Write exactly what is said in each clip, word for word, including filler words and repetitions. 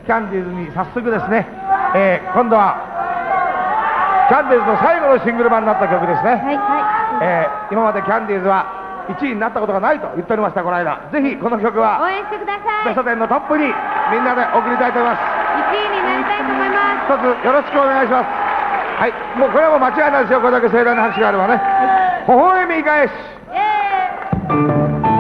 キャンディーズに早速ですね、えー、今度はキャンディーズの最後のシングル版になった曲ですね。 はいはい、 えー、今までキャンディーズはいちいになったことがないと言っておりました。この間ぜひこの曲は応援してください。 ベストテンのトップにみんなで送りたいと思います。 いちいになりたいと思います。 一つよろしくお願いします。はい、もうこれはもう間違いないですよ。これだけ盛大な拍手があればね、はい、微笑み返し。 イエーイ。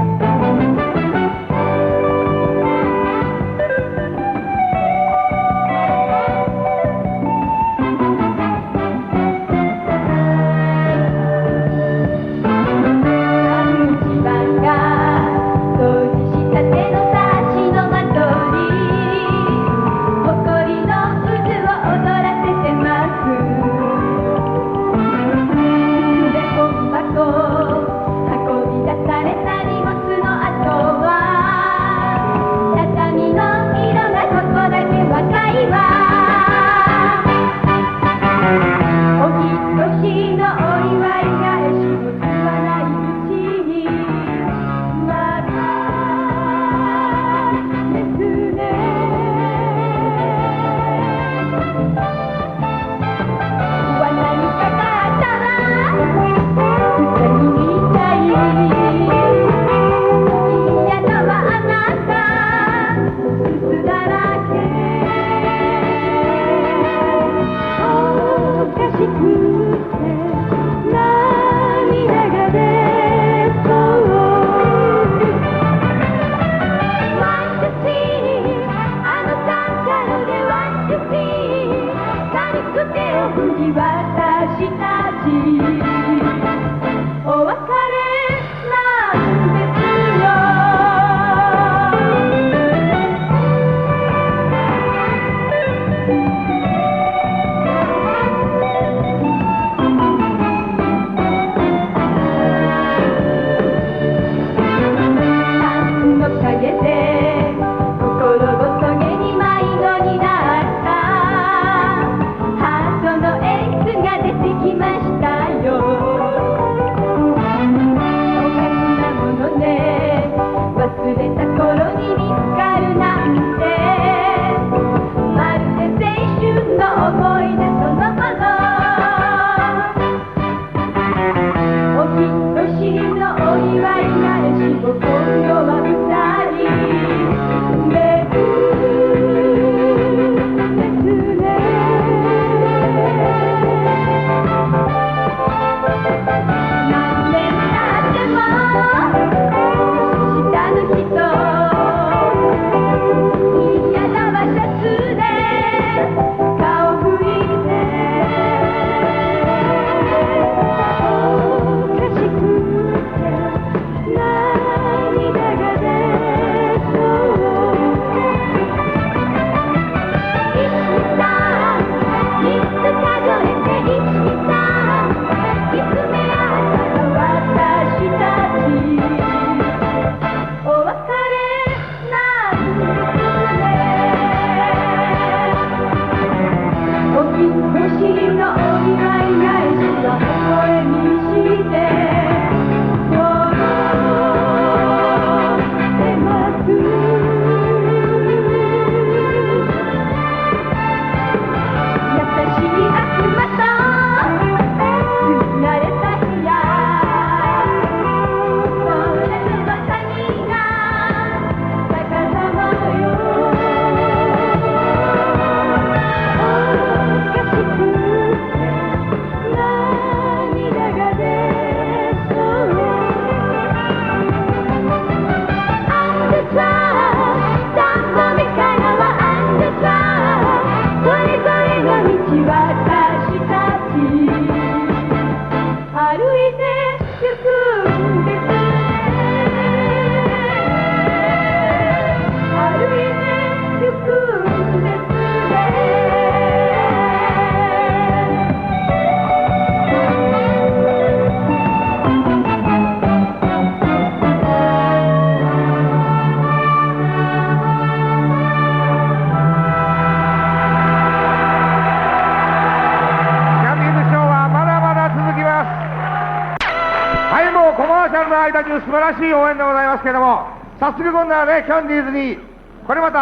コマーシャルの間中素晴らしい応援でございますけれども、早速今度はね、キャンディーズにこれまた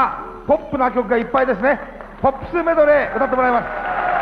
ポップな曲がいっぱいですね。ポップスメドレー歌ってもらいます。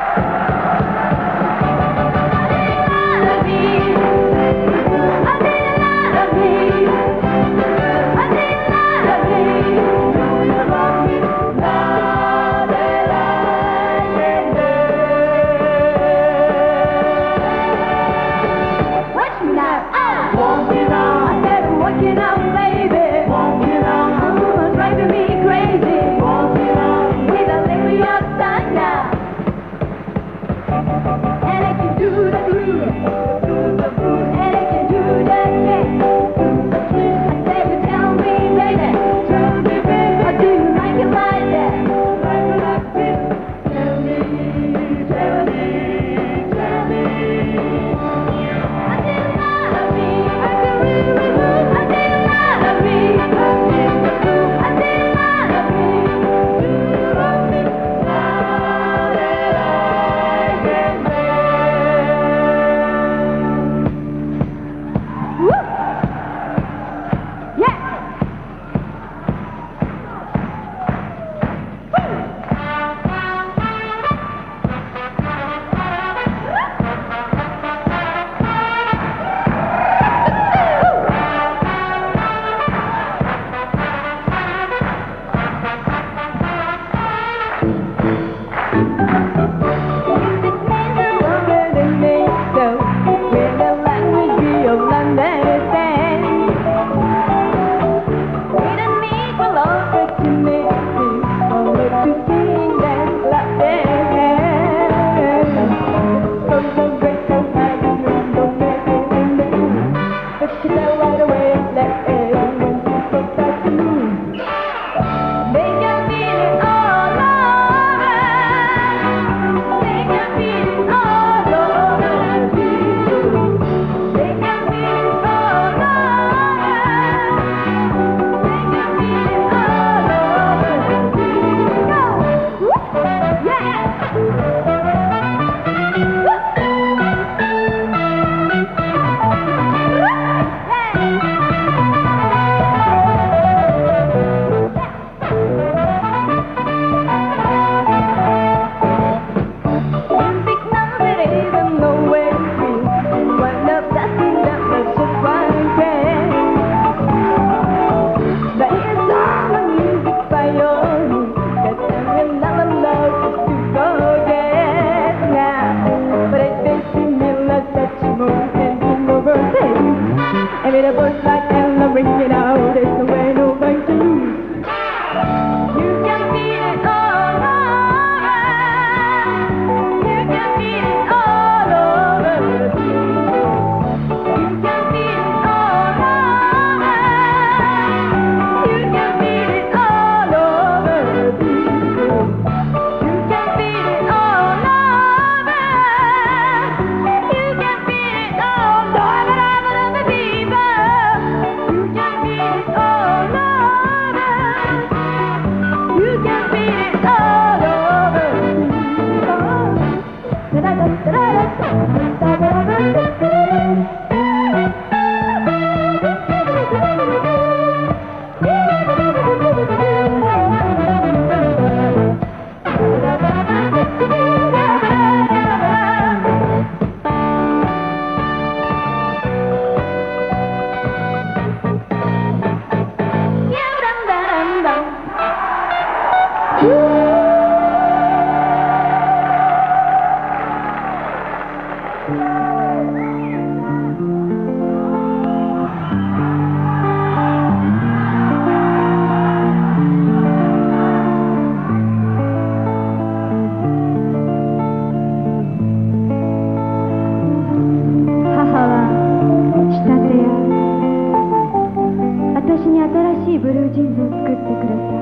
ブルージーンズを作ってくれた。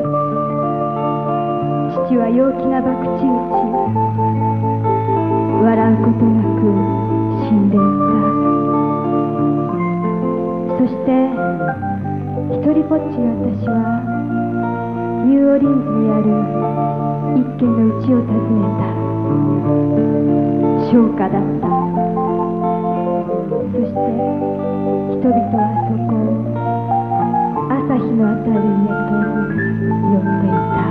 父は陽気な博打打ち、笑うことなく死んでいった。そして一人ぼっちの私はニューオーリンズにある一軒の家を訪ねた。商家だった。そして人々はそこを朝日の当たる家と呼んでいた。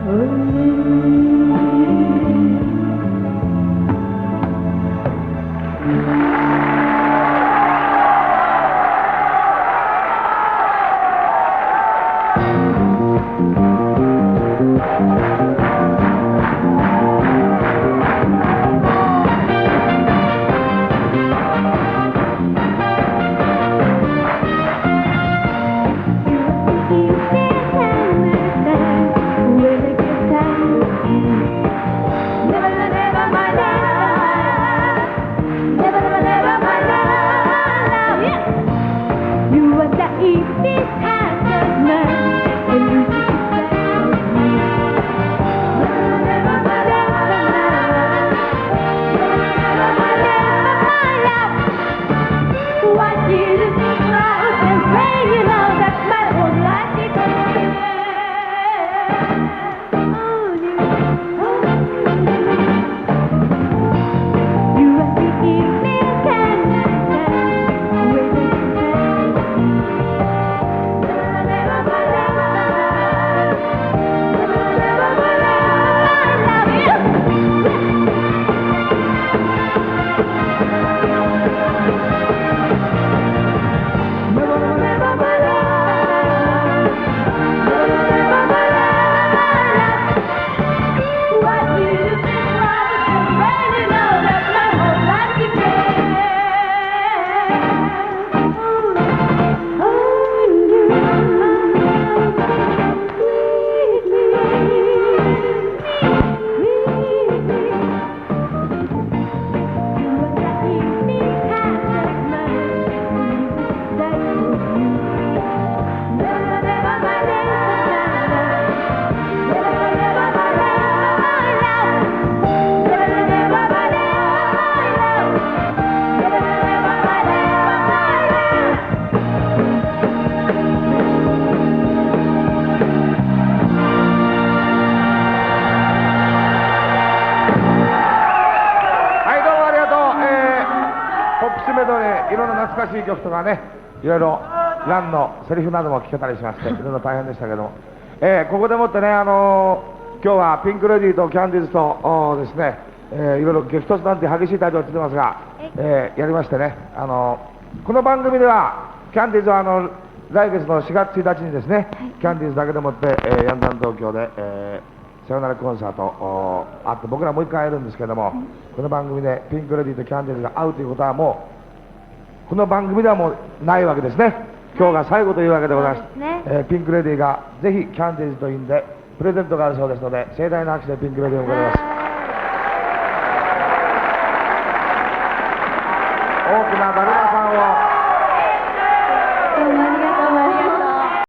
メドレー、いろんな懐かしい曲とかね、いろいろランのセリフなども聞けたりしまして、いろいろ大変でしたけども、えー、ここでもってね、あのー、今日はピンク・レディーとキャンディーズとですね、えー、いろいろ激突なんて激しいタイトルをつけてますが、えー、やりましてね、あのー、この番組ではキャンディーズはあの来月のしがつついたちにですね、キャンディーズだけでもって、えー、ヤンタン東京で、えー、さよならコンサートあって僕らもう一回やるんですけども、この番組でピンク・レディーとキャンディーズが会うということはもうこの番組ではもうないわけですね。今日が最後というわけでございます。えー、ピンク・レディーがぜひキャンディーズというんでプレゼントがあるそうですので、盛大な拍手でピンク・レディーを迎えます。大きな誰